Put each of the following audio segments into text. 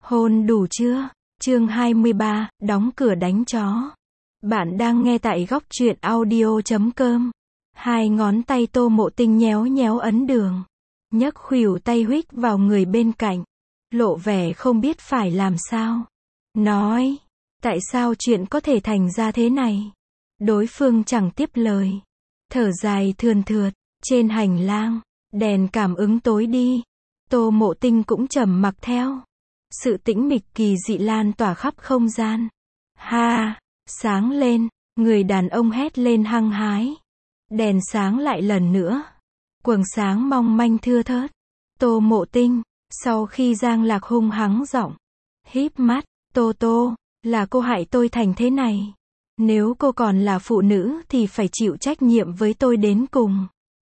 Hôn đủ chưa? Chương 23, đóng cửa đánh chó. Bạn đang nghe tại góc truyện audio.com. Hai ngón tay Tô Mộ Tinh nhéo nhéo ấn đường. Nhấc khuỷu tay huých vào người bên cạnh. Lộ vẻ không biết phải làm sao. Nói, tại sao chuyện có thể thành ra thế này? Đối phương chẳng tiếp lời. Thở dài thườn thượt, trên hành lang, đèn cảm ứng tối đi. Tô Mộ Tinh cũng trầm mặc theo. Sự tĩnh mịch kỳ dị lan tỏa khắp không gian. Ha, sáng lên, người đàn ông hét lên hăng hái. Đèn sáng lại lần nữa. Quầng sáng mong manh thưa thớt. Tô Mộ Tinh, sau khi Giang Lạc hung hắng giọng, híp mắt, Tô, là cô hại tôi thành thế này. Nếu cô còn là phụ nữ thì phải chịu trách nhiệm với tôi đến cùng.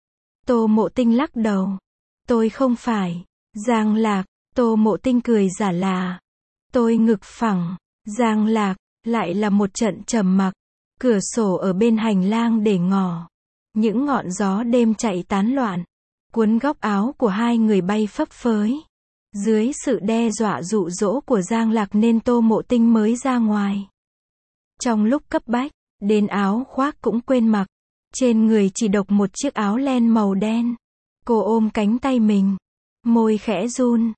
Tô Mộ Tinh lắc đầu. Tôi không phải. Giang Lạc. Tô Mộ Tinh cười giả là. Tôi ngực phẳng. Giang Lạc. Lại là một trận trầm mặc. Cửa sổ ở bên hành lang để ngỏ. Những ngọn gió đêm chạy tán loạn. Cuốn góc áo của hai người bay phấp phới. Dưới sự đe dọa dụ dỗ của Giang Lạc nên Tô Mộ Tinh mới ra ngoài. Trong lúc cấp bách, đến áo khoác cũng quên mặc. Trên người chỉ độc một chiếc áo len màu đen. Cô ôm cánh tay mình. Môi khẽ run.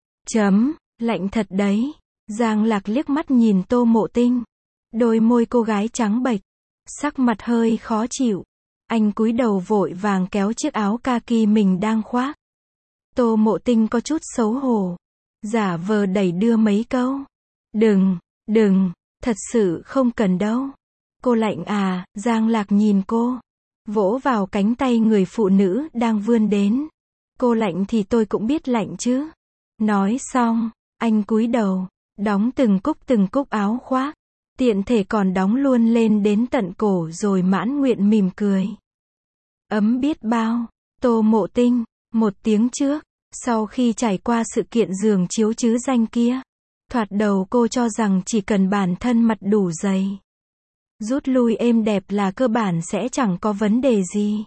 Lạnh thật đấy. Giang Lạc liếc mắt nhìn Tô Mộ Tinh. Đôi môi cô gái trắng bệch. Sắc mặt hơi khó chịu. Anh cúi đầu vội vàng kéo chiếc áo kaki mình đang khoác. Tô Mộ Tinh có chút xấu hổ. Giả vờ đẩy đưa mấy câu. Đừng, thật sự không cần đâu. Cô lạnh à? Giang Lạc nhìn cô. Vỗ vào cánh tay người phụ nữ đang vươn đến. Cô lạnh thì tôi cũng biết lạnh chứ. Nói xong, anh cúi đầu, đóng từng cúc áo khoác. Tiện thể còn đóng luôn lên đến tận cổ rồi mãn nguyện mỉm cười. Ấm biết bao. Tô Mộ Tinh, một tiếng trước, sau khi trải qua sự kiện giường chiếu chứ danh kia, thoạt đầu cô cho rằng chỉ cần bản thân mặt đủ dày, rút lui êm đẹp là cơ bản sẽ chẳng có vấn đề gì.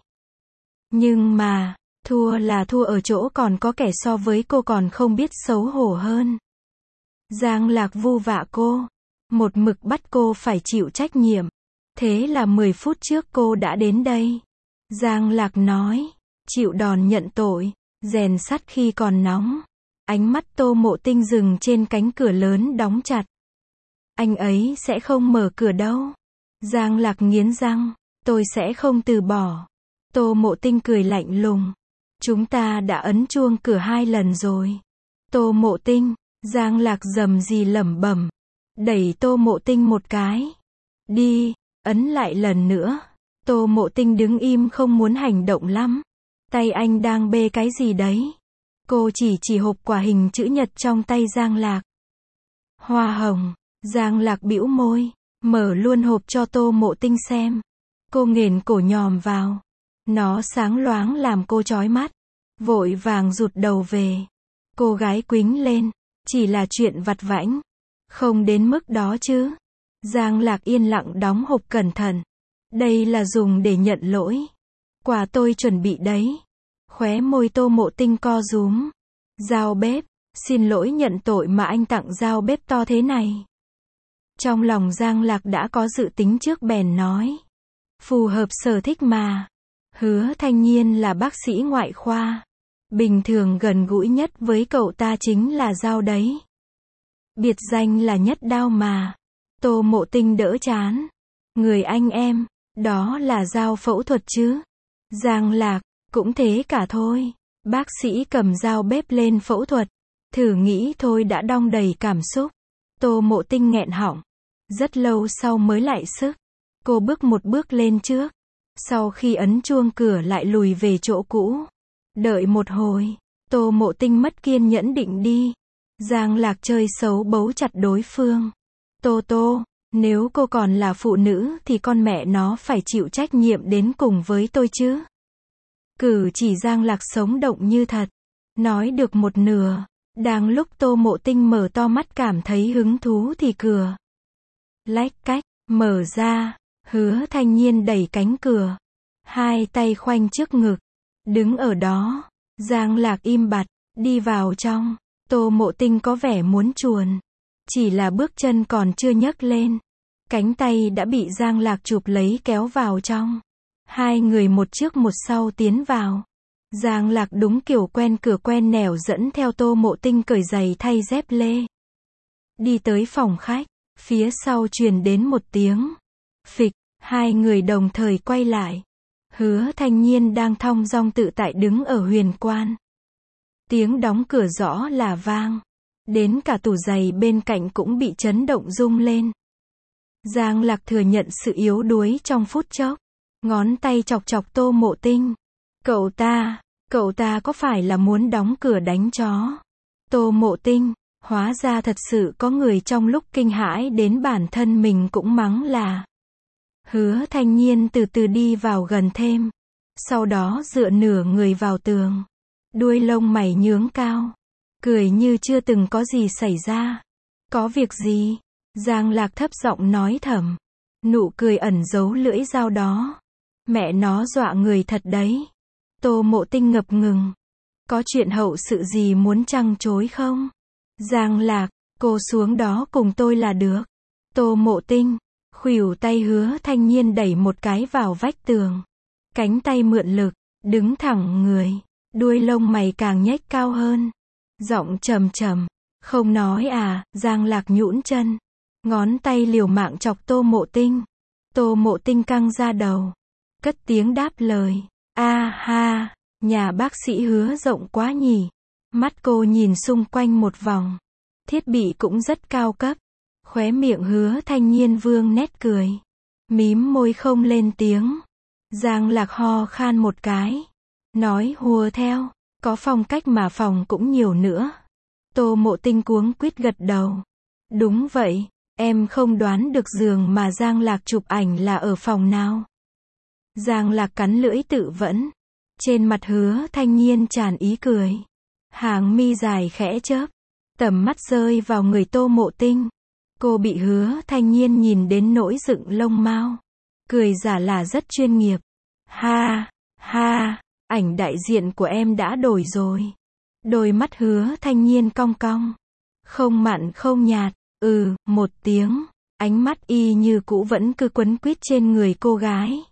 Nhưng mà, thua là thua ở chỗ còn có kẻ so với cô còn không biết xấu hổ hơn. Giang Lạc vu vạ cô, một mực bắt cô phải chịu trách nhiệm. Thế là 10 phút trước cô đã đến đây. Giang Lạc nói, chịu đòn nhận tội, rèn sắt khi còn nóng. Ánh mắt Tô Mộ Tinh dừng trên cánh cửa lớn đóng chặt. Anh ấy sẽ không mở cửa đâu. Giang Lạc nghiến răng, tôi sẽ không từ bỏ. Tô Mộ Tinh cười lạnh lùng. Chúng ta đã ấn chuông cửa 2 lần rồi. Tô Mộ Tinh, Giang Lạc rầm rì lẩm bẩm, đẩy Tô Mộ Tinh một cái. Đi, ấn lại lần nữa. Tô Mộ Tinh đứng im không muốn hành động lắm. Tay anh đang bê cái gì đấy? Cô chỉ hộp quả hình chữ nhật trong tay Giang Lạc. Hoa hồng. Giang Lạc bĩu môi, mở luôn hộp cho Tô Mộ Tinh xem. Cô nghển cổ nhòm vào. Nó sáng loáng làm cô chói mắt. Vội vàng rụt đầu về. Cô gái quĩnh lên. Chỉ là chuyện vặt vãnh. Không đến mức đó chứ. Giang Lạc yên lặng đóng hộp cẩn thận. Đây là dùng để nhận lỗi. Quà tôi chuẩn bị đấy. Khóe môi Tô Mộ Tinh co rúm. Dao bếp. Xin lỗi nhận tội mà anh tặng dao bếp to thế này. Trong lòng Giang Lạc đã có dự tính trước bèn nói. Phù hợp sở thích mà. Hứa Thanh Nhiên là bác sĩ ngoại khoa. Bình thường gần gũi nhất với cậu ta chính là dao đấy. Biệt danh là nhất đao mà. Tô Mộ Tinh đỡ chán. Người anh em, đó là dao phẫu thuật chứ. Giang Lạc, cũng thế cả thôi. Bác sĩ cầm dao bếp lên phẫu thuật. Thử nghĩ thôi đã đong đầy cảm xúc. Tô Mộ Tinh nghẹn họng. Rất lâu sau mới lại sức. Cô bước một bước lên trước. Sau khi ấn chuông cửa lại lùi về chỗ cũ. Đợi một hồi, Tô Mộ Tinh mất kiên nhẫn định đi. Giang Lạc chơi xấu bấu chặt đối phương. Tô, nếu cô còn là phụ nữ thì con mẹ nó phải chịu trách nhiệm đến cùng với tôi chứ. Cử chỉ Giang Lạc sống động như thật. Nói được một nửa. Đang lúc Tô Mộ Tinh mở to mắt cảm thấy hứng thú thì cửa lách cách, mở ra. Hứa Thanh Nhiên đẩy cánh cửa. Hai tay khoanh trước ngực. Đứng ở đó. Giang Lạc im bặt. Đi vào trong. Tô Mộ Tinh có vẻ muốn chuồn. Chỉ là bước chân còn chưa nhấc lên, cánh tay đã bị Giang Lạc chụp lấy kéo vào trong. Hai người một trước một sau tiến vào. Giang Lạc đúng kiểu quen cửa quen nẻo dẫn theo Tô Mộ Tinh cởi giày thay dép lê. Đi tới phòng khách, phía sau truyền đến một tiếng phịch, hai người đồng thời quay lại. Hứa Thanh Nhiên đang thong dong tự tại đứng ở huyền quan. Tiếng đóng cửa rõ là vang. Đến cả tủ giày bên cạnh cũng bị chấn động rung lên. Giang Lạc thừa nhận sự yếu đuối trong phút chốc. Ngón tay chọc chọc Tô Mộ Tinh. Cậu ta có phải là muốn đóng cửa đánh chó? Tô Mộ Tinh, hóa ra thật sự có người trong lúc kinh hãi đến bản thân mình cũng mắng là. Hứa Thanh Nhiên từ từ đi vào gần thêm. Sau đó dựa nửa người vào tường. Đuôi lông mày nhướng cao. Cười như chưa từng có gì xảy ra. Có việc gì? Giang Lạc thấp giọng nói thầm. Nụ cười ẩn giấu lưỡi dao đó. Mẹ nó dọa người thật đấy. Tô Mộ Tinh ngập ngừng. Có chuyện hậu sự gì muốn trăng chối không? Giang Lạc, cô xuống đó cùng tôi là được. Tô Mộ Tinh, khuỷu tay Hứa Thanh Nhiên đẩy một cái vào vách tường. Cánh tay mượn lực, đứng thẳng người. Đuôi lông mày càng nhếch cao hơn. Giọng trầm trầm. Không nói à? Giang Lạc nhũn chân. Ngón tay liều mạng chọc Tô Mộ Tinh. Tô Mộ Tinh căng ra đầu. Cất tiếng đáp lời. A ha, nhà bác sĩ Hứa rộng quá nhỉ. Mắt cô nhìn xung quanh một vòng. Thiết bị cũng rất cao cấp. Khóe miệng Hứa Thanh Nhiên vương nét cười. Mím môi không lên tiếng. Giang Lạc ho khan một cái. Nói hùa theo. Có phong cách mà phòng cũng nhiều nữa. Tô Mộ Tinh cuống quýt gật đầu. Đúng vậy, em không đoán được giường mà Giang Lạc chụp ảnh là ở phòng nào. Giang Lạc cắn lưỡi tự vẫn. Trên mặt Hứa Thanh Nhiên tràn ý cười. Hàng mi dài khẽ chớp. Tầm mắt rơi vào người Tô Mộ Tinh. Cô bị Hứa Thanh Nhiên nhìn đến nỗi dựng lông mao. Cười giả là rất chuyên nghiệp. Ha, ha, ảnh đại diện của em đã đổi rồi. Đôi mắt Hứa Thanh Nhiên cong cong. Không mặn không nhạt, một tiếng. Ánh mắt y như cũ vẫn cứ quấn quýt trên người cô gái.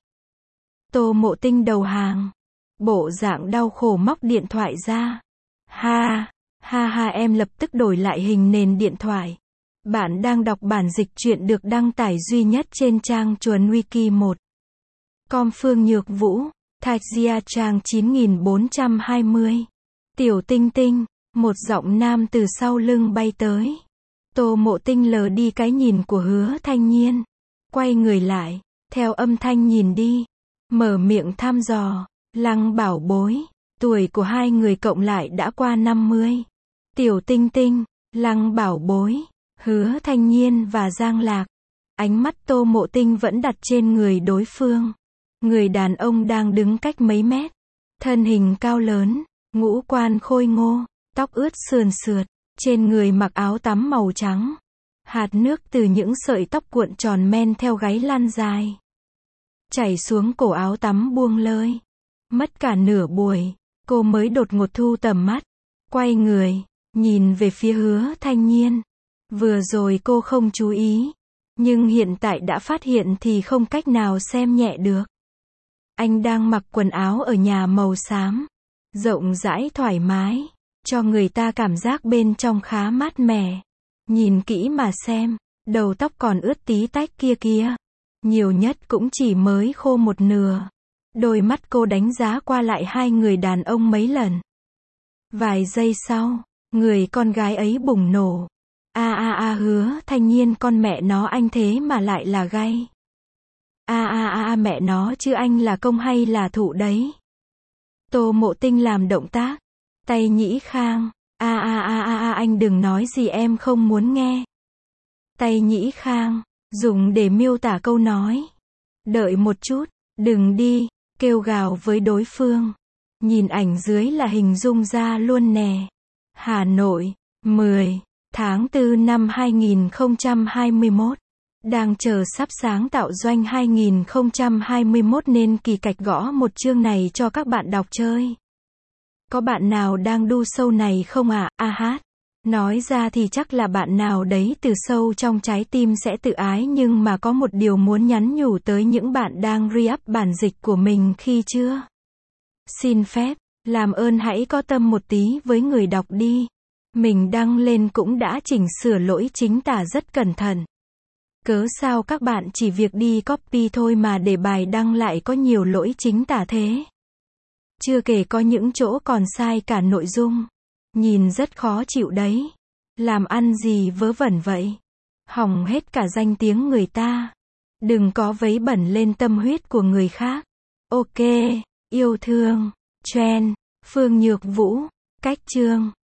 Tô Mộ Tinh đầu hàng. Bộ dạng đau khổ móc điện thoại ra. Ha, ha ha, em lập tức đổi lại hình nền điện thoại. Bạn đang đọc bản dịch truyện được đăng tải duy nhất trên trang Chuồn Wiki 1. Com Phương Nhược Vũ, Thạch Gia trang 9420. Tiểu Tinh Tinh, một giọng nam từ sau lưng bay tới. Tô Mộ Tinh lờ đi cái nhìn của Hứa Thanh Nhiên. Quay người lại, theo âm thanh nhìn đi. Mở miệng thăm dò. Lăng bảo bối, tuổi của hai người cộng lại đã qua 50. Tiểu Tinh Tinh, Lăng bảo bối, Hứa Thanh Nhiên và Giang Lạc. Ánh mắt Tô Mộ Tinh vẫn đặt trên người đối phương. Người đàn ông đang đứng cách mấy mét. Thân hình cao lớn, ngũ quan khôi ngô, tóc ướt sườn sượt, trên người mặc áo tắm màu trắng. Hạt nước từ những sợi tóc cuộn tròn men theo gáy lan dài. Chảy xuống cổ áo tắm buông lơi. Mất cả nửa buổi, cô mới đột ngột thu tầm mắt. Quay người, nhìn về phía Hứa Thanh Nhiên. Vừa rồi cô không chú ý. Nhưng hiện tại đã phát hiện thì không cách nào xem nhẹ được. Anh đang mặc quần áo ở nhà màu xám. Rộng rãi thoải mái. Cho người ta cảm giác bên trong khá mát mẻ. Nhìn kỹ mà xem, đầu tóc còn ướt tí tách kia kìa. Nhiều nhất cũng chỉ mới khô một nửa. Đôi mắt cô đánh giá qua lại hai người đàn ông mấy lần. Vài giây sau, người con gái ấy bùng nổ. Hứa Thanh Nhiên, con mẹ nó anh thế mà lại là gay. Mẹ nó chứ anh là công hay là thụ đấy. Tô Mộ Tinh làm động tác. Tay Nhĩ Khang. Anh đừng nói gì em không muốn nghe. Tay Nhĩ Khang, dùng để miêu tả câu nói. Đợi một chút, đừng đi, kêu gào với đối phương. Nhìn ảnh dưới là hình dung ra luôn nè. Hà Nội, 10 tháng 4 năm 2021. Đang chờ sắp sáng tạo doanh 2021 nên kỳ cạch gõ một chương này cho các bạn đọc chơi. Có bạn nào đang đu show này không ạ? Nói ra thì chắc là bạn nào đấy từ sâu trong trái tim sẽ tự ái, nhưng mà có một điều muốn nhắn nhủ tới những bạn đang re-up bản dịch của mình khi chưa xin phép. Làm ơn hãy có tâm một tí với người đọc đi. Mình đăng lên cũng đã chỉnh sửa lỗi chính tả rất cẩn thận. Cớ sao các bạn chỉ việc đi copy thôi mà để bài đăng lại có nhiều lỗi chính tả thế? Chưa kể có những chỗ còn sai cả nội dung. Nhìn rất khó chịu đấy. Làm ăn gì vớ vẩn vậy? Hỏng hết cả danh tiếng người ta. Đừng có vấy bẩn lên tâm huyết của người khác. Ok, yêu thương. Trend, Phương Nhược Vũ, Cách Chương.